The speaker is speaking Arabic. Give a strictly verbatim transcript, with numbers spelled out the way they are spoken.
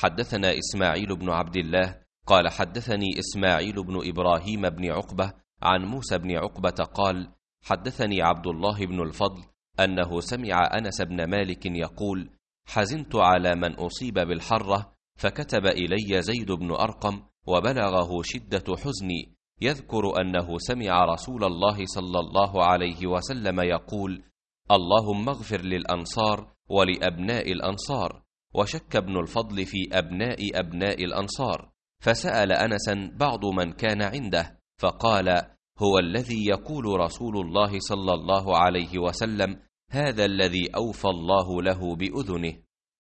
حدثنا إسماعيل بن عبد الله قال حدثني إسماعيل بن إبراهيم بن عقبة عن موسى بن عقبة قال حدثني عبد الله بن الفضل أنه سمع أنس بن مالك يقول حزنت على من أصيب بالحرة فكتب إلي زيد بن أرقم وبلغه شدة حزني يذكر أنه سمع رسول الله صلى الله عليه وسلم يقول اللهم اغفر للأنصار ولأبناء الأنصار. وشك ابن الفضل في أبناء أبناء الأنصار، فسأل أنسا بعض من كان عنده فقال هو الذي يقول رسول الله صلى الله عليه وسلم هذا الذي أوفى الله له بأذنه.